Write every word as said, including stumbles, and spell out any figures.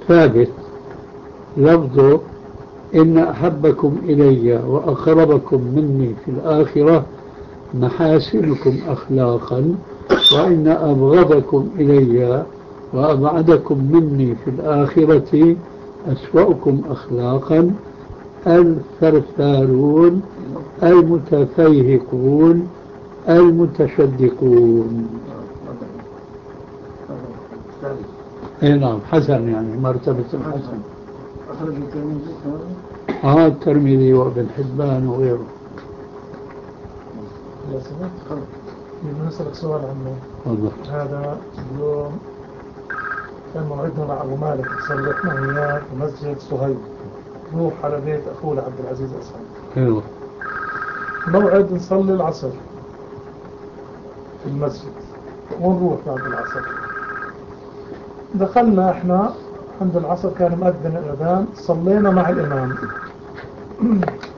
الثابت لفظه إن أحبكم إلي وأقربكم مني في الآخرة محاسنكم أخلاقا، وإن أبغضكم إلي وأبعدكم مني في الآخرة أسوأكم أخلاقا الثرثارون المتفيهقون المتشدقون. اي نعم، حسن يعني مرتبة الحسن. اه الترمذي وابن حبان وغيره. لو سمحت بنسألك سؤال عنه. والله هذا اليوم كان موعدنا مع أبو مالك، صليتنا وياه في مسجد صهيب، نروح على بيت أخوه عبد العزيز أسعد. ايوه. موعد نصلي العصر في المسجد ونروح بعد العصر. دخلنا احنا عند العصر، كان مؤذن الأذان، صلينا مع الإمام.